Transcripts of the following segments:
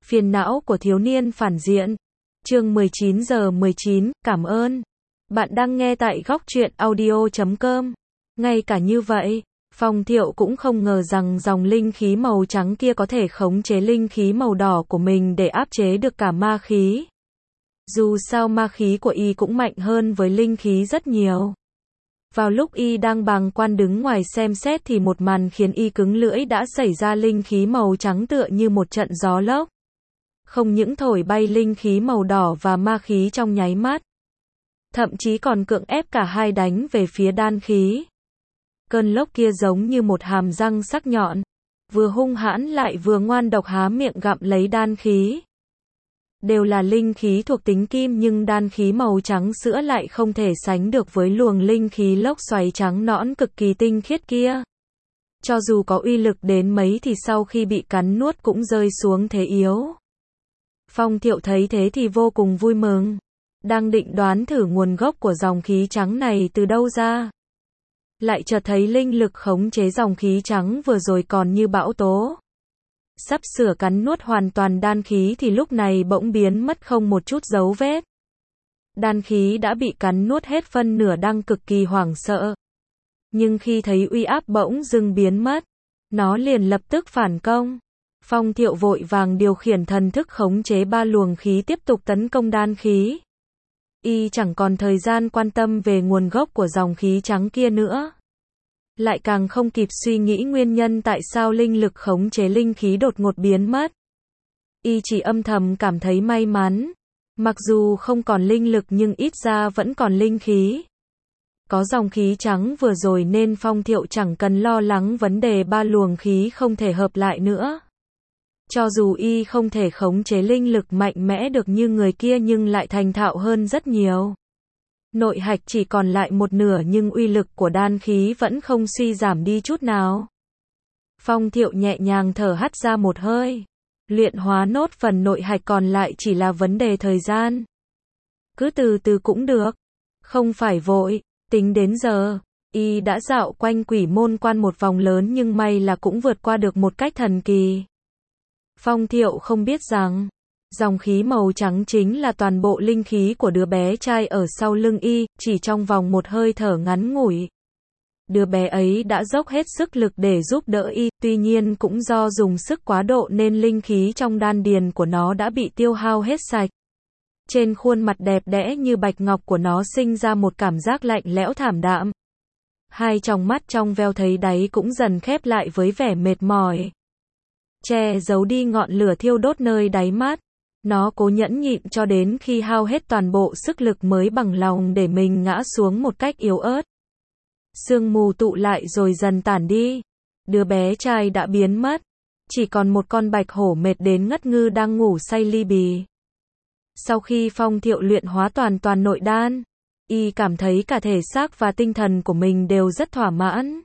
Phiền não của thiếu niên phản diện. Chương 19:19, cảm ơn. Bạn đang nghe tại góc truyện audio.com. Ngay cả như vậy, Phong Thiệu cũng không ngờ rằng dòng linh khí màu trắng kia có thể khống chế linh khí màu đỏ của mình để áp chế được cả ma khí. Dù sao ma khí của y cũng mạnh hơn với linh khí rất nhiều. Vào lúc y đang bàng quan đứng ngoài xem xét thì một màn khiến y cứng lưỡi đã xảy ra. Linh khí màu trắng tựa như một trận gió lốc. Không những thổi bay linh khí màu đỏ và ma khí trong nháy mắt, thậm chí còn cưỡng ép cả hai đánh về phía đan khí. Cơn lốc kia giống như một hàm răng sắc nhọn, vừa hung hãn lại vừa ngoan độc há miệng gặm lấy đan khí. Đều là linh khí thuộc tính kim nhưng đan khí màu trắng sữa lại không thể sánh được với luồng linh khí lốc xoáy trắng nõn cực kỳ tinh khiết kia. Cho dù có uy lực đến mấy thì sau khi bị cắn nuốt cũng rơi xuống thế yếu. Phong Thiệu thấy thế thì vô cùng vui mừng. Đang định đoán thử nguồn gốc của dòng khí trắng này từ đâu ra, lại chợt thấy linh lực khống chế dòng khí trắng vừa rồi còn như bão tố, sắp sửa cắn nuốt hoàn toàn đan khí thì lúc này bỗng biến mất không một chút dấu vết. Đan khí đã bị cắn nuốt hết phân nửa đang cực kỳ hoảng sợ. Nhưng khi thấy uy áp bỗng dưng biến mất, nó liền lập tức phản công. Phong Thiệu vội vàng điều khiển thần thức khống chế ba luồng khí tiếp tục tấn công đan khí. Y chẳng còn thời gian quan tâm về nguồn gốc của dòng khí trắng kia nữa. Lại càng không kịp suy nghĩ nguyên nhân tại sao linh lực khống chế linh khí đột ngột biến mất. Y chỉ âm thầm cảm thấy may mắn. Mặc dù không còn linh lực nhưng ít ra vẫn còn linh khí. Có dòng khí trắng vừa rồi nên Phong Thiệu chẳng cần lo lắng vấn đề ba luồng khí không thể hợp lại nữa. Cho dù y không thể khống chế linh lực mạnh mẽ được như người kia nhưng lại thành thạo hơn rất nhiều. Nội hạch chỉ còn lại một nửa nhưng uy lực của đan khí vẫn không suy giảm đi chút nào. Phong Thiệu nhẹ nhàng thở hắt ra một hơi. Luyện hóa nốt phần nội hạch còn lại chỉ là vấn đề thời gian. Cứ từ từ cũng được. Không phải vội. Tính đến giờ, y đã dạo quanh quỷ môn quan một vòng lớn nhưng may là cũng vượt qua được một cách thần kỳ. Phong Thiệu không biết rằng, dòng khí màu trắng chính là toàn bộ linh khí của đứa bé trai ở sau lưng y, chỉ trong vòng một hơi thở ngắn ngủi. Đứa bé ấy đã dốc hết sức lực để giúp đỡ y, tuy nhiên cũng do dùng sức quá độ nên linh khí trong đan điền của nó đã bị tiêu hao hết sạch. Trên khuôn mặt đẹp đẽ như bạch ngọc của nó sinh ra một cảm giác lạnh lẽo thảm đạm. Hai tròng mắt trong veo thấy đáy cũng dần khép lại với vẻ mệt mỏi. Che giấu đi ngọn lửa thiêu đốt nơi đáy mắt. Nó cố nhẫn nhịn cho đến khi hao hết toàn bộ sức lực mới bằng lòng để mình ngã xuống một cách yếu ớt. Sương mù tụ lại rồi dần tản đi. Đứa bé trai đã biến mất. Chỉ còn một con bạch hổ mệt đến ngất ngư đang ngủ say li bì. Sau khi Phong Thiệu luyện hóa toàn nội đan, y cảm thấy cả thể xác và tinh thần của mình đều rất thỏa mãn.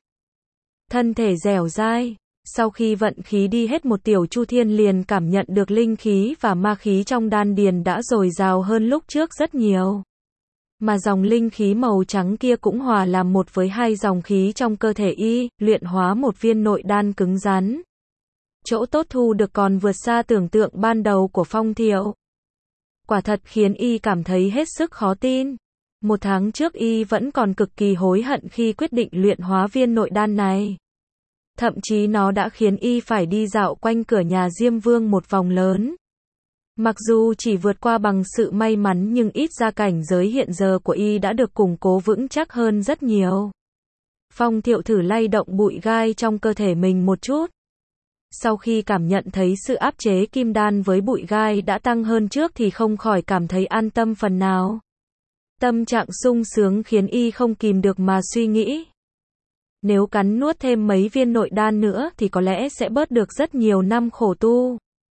Thân thể dẻo dai. Sau khi vận khí đi hết một tiểu chu thiên liền cảm nhận được linh khí và ma khí trong đan điền đã dồi dào hơn lúc trước rất nhiều. Mà dòng linh khí màu trắng kia cũng hòa làm một với hai dòng khí trong cơ thể y, luyện hóa một viên nội đan cứng rắn. Chỗ tốt thu được còn vượt xa tưởng tượng ban đầu của Phong Thiệu. Quả thật khiến y cảm thấy hết sức khó tin. Một tháng trước y vẫn còn cực kỳ hối hận khi quyết định luyện hóa viên nội đan này. Thậm chí nó đã khiến y phải đi dạo quanh cửa nhà Diêm Vương một vòng lớn. Mặc dù chỉ vượt qua bằng sự may mắn nhưng ít ra cảnh giới hiện giờ của y đã được củng cố vững chắc hơn rất nhiều. Phong Thiệu thử lay động bụi gai trong cơ thể mình một chút. Sau khi cảm nhận thấy sự áp chế kim đan với bụi gai đã tăng hơn trước thì không khỏi cảm thấy an tâm phần nào. Tâm trạng sung sướng khiến y không kìm được mà suy nghĩ. Nếu cắn nuốt thêm mấy viên nội đan nữa thì có lẽ sẽ bớt được rất nhiều năm khổ tu.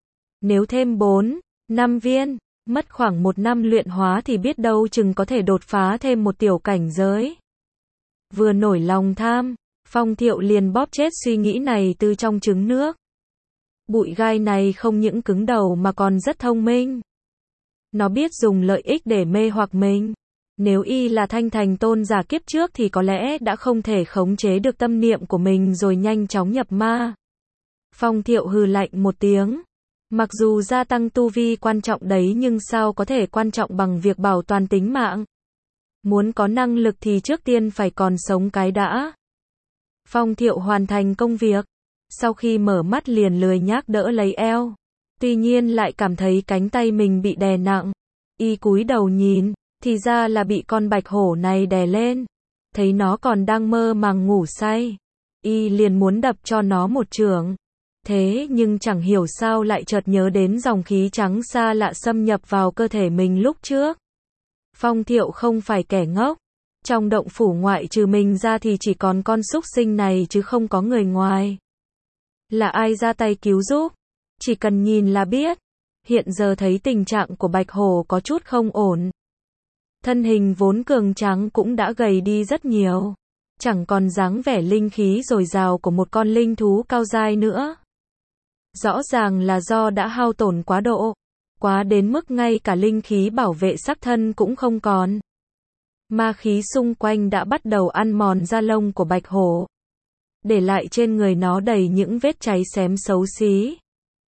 Nếu thêm 4, 5 viên, mất khoảng 1 năm luyện hóa thì biết đâu chừng có thể đột phá thêm một tiểu cảnh giới. Vừa nổi lòng tham, Phong Thiệu liền bóp chết suy nghĩ này từ trong trứng nước. Bụi gai này không những cứng đầu mà còn rất thông minh. Nó biết dùng lợi ích để mê hoặc mình. Nếu y là Thanh Thành tôn giả kiếp trước thì có lẽ đã không thể khống chế được tâm niệm của mình rồi nhanh chóng nhập ma. Phong Thiệu hừ lạnh một tiếng. Mặc dù gia tăng tu vi quan trọng đấy nhưng sao có thể quan trọng bằng việc bảo toàn tính mạng. Muốn có năng lực thì trước tiên phải còn sống cái đã. Phong Thiệu hoàn thành công việc. Sau khi mở mắt liền lười nhác đỡ lấy eo. Tuy nhiên lại cảm thấy cánh tay mình bị đè nặng. Y cúi đầu nhìn, thì ra là bị con bạch hổ này đè lên. Thấy nó còn đang mơ màng ngủ say. Y liền muốn đập cho nó một chưởng. Thế nhưng chẳng hiểu sao lại chợt nhớ đến dòng khí trắng xa lạ xâm nhập vào cơ thể mình lúc trước. Phong Thiệu không phải kẻ ngốc. Trong động phủ ngoại trừ mình ra thì chỉ còn con súc sinh này chứ không có người ngoài. Là ai ra tay cứu giúp? Chỉ cần nhìn là biết. Hiện giờ thấy tình trạng của bạch hổ có chút không ổn. Thân hình vốn cường tráng cũng đã gầy đi rất nhiều. Chẳng còn dáng vẻ linh khí dồi dào của một con linh thú cao giai nữa. Rõ ràng là do đã hao tổn quá độ. Quá đến mức ngay cả linh khí bảo vệ xác thân cũng không còn. Ma khí xung quanh đã bắt đầu ăn mòn da lông của bạch hổ. Để lại trên người nó đầy những vết cháy xém xấu xí.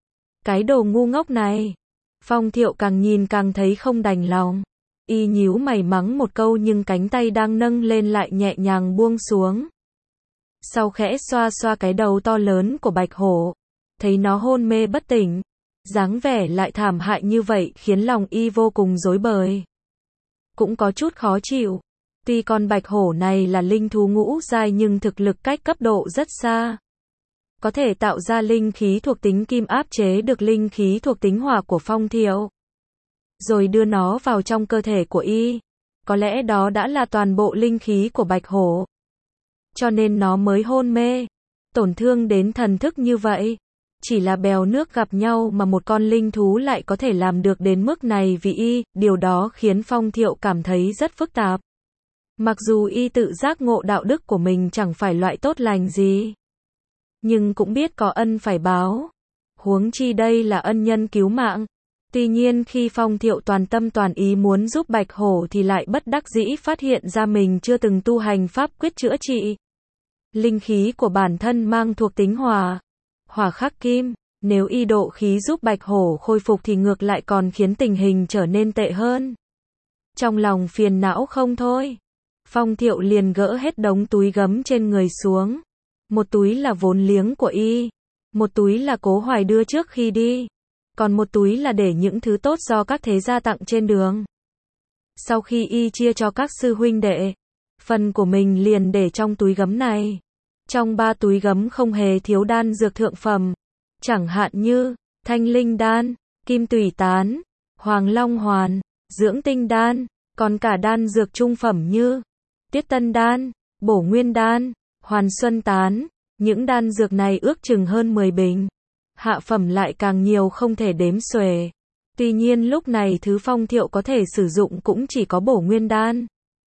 Cái đồ ngu ngốc này. Phong Thiệu càng nhìn càng thấy không đành lòng. Y nhíu mày mắng một câu nhưng cánh tay đang nâng lên lại nhẹ nhàng buông xuống. Sau khẽ xoa xoa cái đầu to lớn của bạch hổ. Thấy nó hôn mê bất tỉnh. Dáng vẻ lại thảm hại như vậy khiến lòng Y vô cùng rối bời. Cũng có chút khó chịu. Tuy con bạch hổ này là linh thú ngũ giai nhưng thực lực cách cấp độ rất xa. Có thể tạo ra linh khí thuộc tính kim áp chế được linh khí thuộc tính hỏa của Phong Thiệu. Rồi đưa nó vào trong cơ thể của Y. Có lẽ đó đã là toàn bộ linh khí của bạch hổ. Cho nên nó mới hôn mê. Tổn thương đến thần thức như vậy. Chỉ là bèo nước gặp nhau mà một con linh thú lại có thể làm được đến mức này vì Y. Điều đó khiến Phong Thiệu cảm thấy rất phức tạp. Mặc dù Y tự giác ngộ đạo đức của mình chẳng phải loại tốt lành gì. Nhưng cũng biết có ân phải báo. Huống chi đây là ân nhân cứu mạng. Tuy nhiên khi Phong Thiệu toàn tâm toàn ý muốn giúp bạch hổ thì lại bất đắc dĩ phát hiện ra mình chưa từng tu hành pháp quyết chữa trị. Linh khí của bản thân mang thuộc tính hỏa. Hỏa khắc kim. Nếu Y độ khí giúp bạch hổ khôi phục thì ngược lại còn khiến tình hình trở nên tệ hơn. Trong lòng phiền não không thôi. Phong Thiệu liền gỡ hết đống túi gấm trên người xuống. Một túi là vốn liếng của Y. Một túi là Cố Hoài đưa trước khi đi. Còn một túi là để những thứ tốt do các thế gia tặng trên đường. Sau khi Y chia cho các sư huynh đệ, phần của mình liền để trong túi gấm này. Trong 3 túi gấm không hề thiếu đan dược thượng phẩm. Chẳng hạn như Thanh Linh Đan, Kim Tủy Tán, Hoàng Long Hoàn, Dưỡng Tinh Đan. Còn cả đan dược trung phẩm như Tiết Tân Đan, Bổ Nguyên Đan, Hoàn Xuân Tán. Những đan dược này ước chừng hơn 10 bình. Hạ phẩm lại càng nhiều không thể đếm xuể. Tuy nhiên lúc này thứ Phong Thiệu có thể sử dụng cũng chỉ có Bổ Nguyên Đan.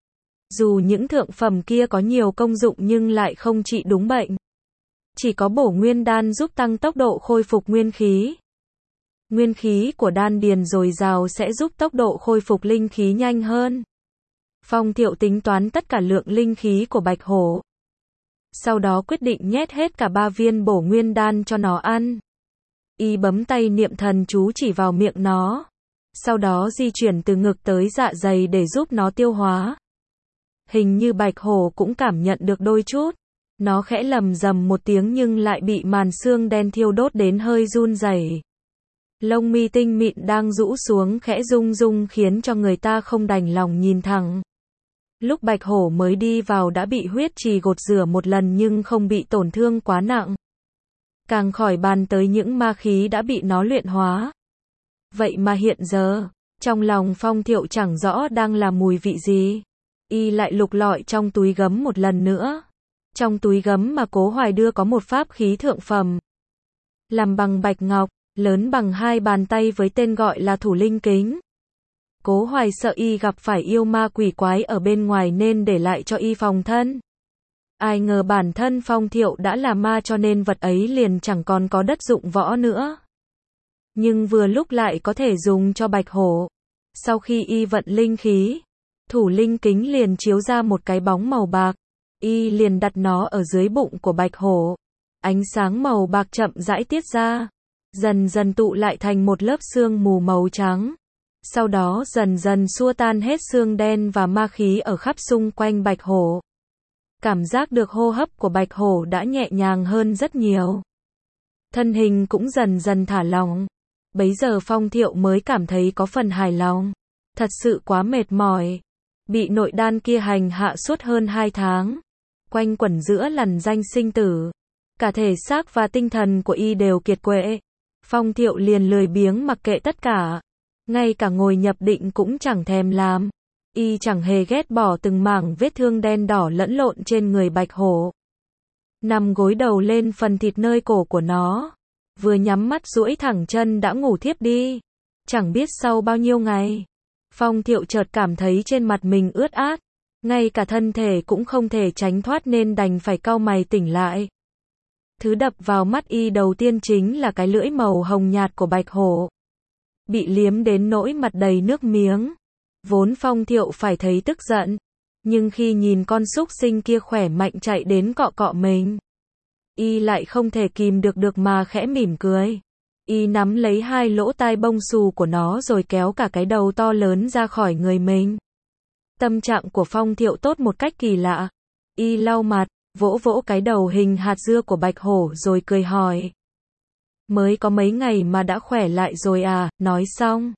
Dù những thượng phẩm kia có nhiều công dụng nhưng lại không trị đúng bệnh. Chỉ có Bổ Nguyên Đan giúp tăng tốc độ khôi phục nguyên khí. Nguyên khí của đan điền dồi dào sẽ giúp tốc độ khôi phục linh khí nhanh hơn. Phong Thiệu tính toán tất cả lượng linh khí của bạch hổ. Sau đó quyết định nhét hết cả 3 viên Bổ Nguyên Đan cho nó ăn. Y bấm tay niệm thần chú chỉ vào miệng nó. Sau đó di chuyển từ ngực tới dạ dày để giúp nó tiêu hóa. Hình như bạch hổ cũng cảm nhận được đôi chút. Nó khẽ lầm rầm một tiếng nhưng lại bị màn xương đen thiêu đốt đến hơi run rẩy. Lông mi tinh mịn đang rũ xuống khẽ rung rung khiến cho người ta không đành lòng nhìn thẳng. Lúc bạch hổ mới đi vào đã bị huyết trì gột rửa một lần nhưng không bị tổn thương quá nặng. Càng khỏi bàn tới những ma khí đã bị nó luyện hóa. Vậy mà hiện giờ, trong lòng Phong Thiệu chẳng rõ đang là mùi vị gì. Y lại lục lọi trong túi gấm một lần nữa. Trong túi gấm mà Cố Hoài đưa có một pháp khí thượng phẩm. Làm bằng bạch ngọc, lớn bằng 2 bàn tay với tên gọi là Thủ Linh Kính. Cố Hoài sợ Y gặp phải yêu ma quỷ quái ở bên ngoài nên để lại cho Y phòng thân. Ai ngờ bản thân Phong Thiệu đã là ma cho nên vật ấy liền chẳng còn có đất dụng võ nữa. Nhưng vừa lúc lại có thể dùng cho bạch hổ. Sau khi Y vận linh khí, Thủ Linh Kính liền chiếu ra một cái bóng màu bạc. Y liền đặt nó ở dưới bụng của bạch hổ. Ánh sáng màu bạc chậm rãi tiết ra. dần dần tụ lại thành một lớp sương mù màu trắng. Sau đó dần dần xua tan hết xương đen và ma khí ở khắp xung quanh bạch hổ. Cảm giác được hô hấp của bạch hổ đã nhẹ nhàng hơn rất nhiều. Thân hình cũng dần dần thả lỏng. Bấy giờ Phong Thiệu mới cảm thấy có phần hài lòng. Thật sự quá mệt mỏi. Bị nội đan kia hành hạ suốt hơn 2 tháng. Quanh quẩn giữa lằn danh sinh tử. Cả thể xác và tinh thần của y đều kiệt quệ. Phong Thiệu liền lười biếng mặc kệ tất cả. Ngay cả ngồi nhập định cũng chẳng thèm làm. Y chẳng hề ghét bỏ từng mảng vết thương đen đỏ lẫn lộn trên người bạch hổ. Nằm gối đầu lên phần thịt nơi cổ của nó. Vừa nhắm mắt duỗi thẳng chân đã ngủ thiếp đi. Chẳng biết sau bao nhiêu ngày. Phong Thiệu chợt cảm thấy trên mặt mình ướt át. Ngay cả thân thể cũng không thể tránh thoát nên đành phải cau mày tỉnh lại. Thứ đập vào mắt y đầu tiên chính là cái lưỡi màu hồng nhạt của bạch hổ. Bị liếm đến nỗi mặt đầy nước miếng. Vốn Phong Thiệu phải thấy tức giận. Nhưng khi nhìn con súc sinh kia khỏe mạnh chạy đến cọ cọ mình. Y lại không thể kìm được mà khẽ mỉm cười. Y nắm lấy hai lỗ tai bông xù của nó rồi kéo cả cái đầu to lớn ra khỏi người mình. Tâm trạng của Phong Thiệu tốt một cách kỳ lạ. Y lau mặt, vỗ vỗ cái đầu hình hạt dưa của bạch hổ rồi cười hỏi. Mới có mấy ngày mà đã khỏe lại rồi à, nói xong.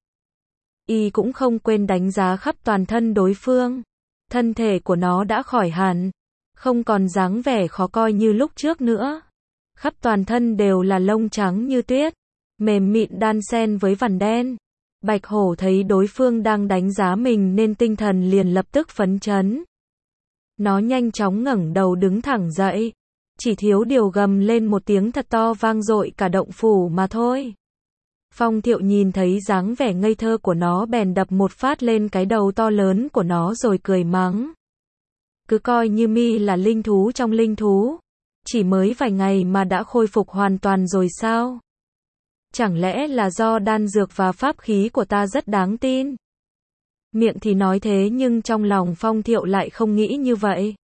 Y cũng không quên đánh giá khắp toàn thân đối phương. Thân thể của nó đã khỏi hẳn. Không còn dáng vẻ khó coi như lúc trước nữa. Khắp toàn thân đều là lông trắng như tuyết. Mềm mịn đan xen với vằn đen. Bạch hổ thấy đối phương đang đánh giá mình nên tinh thần liền lập tức phấn chấn. Nó nhanh chóng ngẩng đầu đứng thẳng dậy. Chỉ thiếu điều gầm lên một tiếng thật to vang dội cả động phủ mà thôi. Phong Thiệu nhìn thấy dáng vẻ ngây thơ của nó bèn đập một phát lên cái đầu to lớn của nó rồi cười mắng. Cứ coi như mi là linh thú trong linh thú. Chỉ mới vài ngày mà đã khôi phục hoàn toàn rồi sao? Chẳng lẽ là do đan dược và pháp khí của ta rất đáng tin? Miệng thì nói thế nhưng trong lòng Phong Thiệu lại không nghĩ như vậy.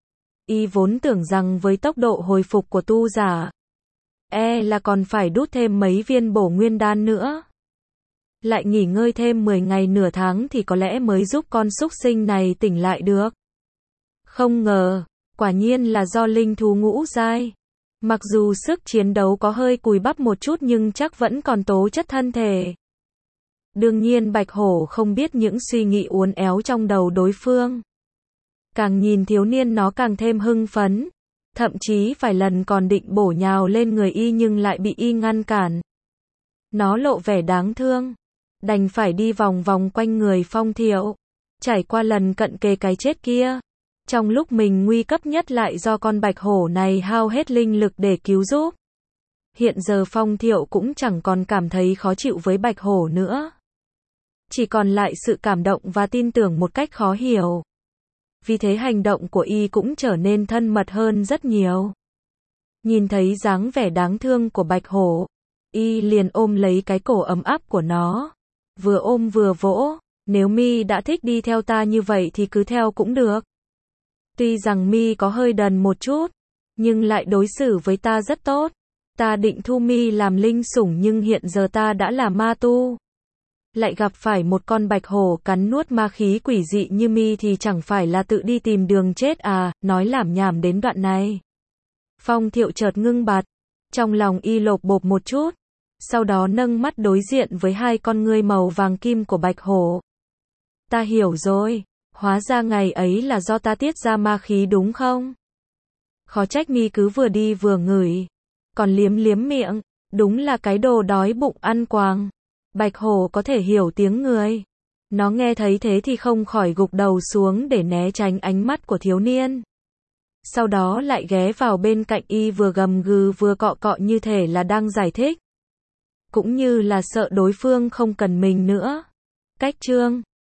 Y vốn tưởng rằng với tốc độ hồi phục của tu giả, là còn phải đút thêm mấy viên bổ nguyên đan nữa. Lại nghỉ ngơi thêm 10 ngày nửa tháng thì có lẽ mới giúp con súc sinh này tỉnh lại được. Không ngờ, quả nhiên là do linh thú ngũ giai. Mặc dù sức chiến đấu có hơi cùi bắp một chút nhưng chắc vẫn còn tố chất thân thể. Đương nhiên bạch hổ không biết những suy nghĩ uốn éo trong đầu đối phương. Càng nhìn thiếu niên nó càng thêm hưng phấn. Thậm chí vài lần còn định bổ nhào lên người y nhưng lại bị y ngăn cản. Nó lộ vẻ đáng thương. Đành phải đi vòng vòng quanh người Phong Thiệu. Trải qua lần cận kề cái chết kia. Trong lúc mình nguy cấp nhất lại do con bạch hổ này hao hết linh lực để cứu giúp. Hiện giờ Phong Thiệu cũng chẳng còn cảm thấy khó chịu với bạch hổ nữa. Chỉ còn lại sự cảm động và tin tưởng một cách khó hiểu. Vì thế hành động của y cũng trở nên thân mật hơn rất nhiều. Nhìn thấy dáng vẻ đáng thương của bạch hổ, y liền ôm lấy cái cổ ấm áp của nó. Vừa ôm vừa vỗ, nếu mi đã thích đi theo ta như vậy thì cứ theo cũng được. Tuy rằng mi có hơi đần một chút, nhưng lại đối xử với ta rất tốt. Ta định thu mi làm linh sủng nhưng hiện giờ ta đã là ma tu. Lại gặp phải một con bạch hổ cắn nuốt ma khí quỷ dị như mi thì chẳng phải là tự đi tìm đường chết à, nói lảm nhảm đến đoạn này. Phong Thiệu chợt ngưng bặt, trong lòng y lộp bộp một chút, sau đó nâng mắt đối diện với hai con ngươi màu vàng kim của bạch hổ. Ta hiểu rồi, hóa ra ngày ấy là do ta tiết ra ma khí đúng không? Khó trách mi cứ vừa đi vừa ngửi, còn liếm liếm miệng, đúng là cái đồ đói bụng ăn quàng. Bạch hổ có thể hiểu tiếng người. Nó nghe thấy thế thì không khỏi gục đầu xuống để né tránh ánh mắt của thiếu niên. Sau đó lại ghé vào bên cạnh y vừa gầm gừ vừa cọ cọ như thể là đang giải thích. Cũng như là sợ đối phương không cần mình nữa. Cách chương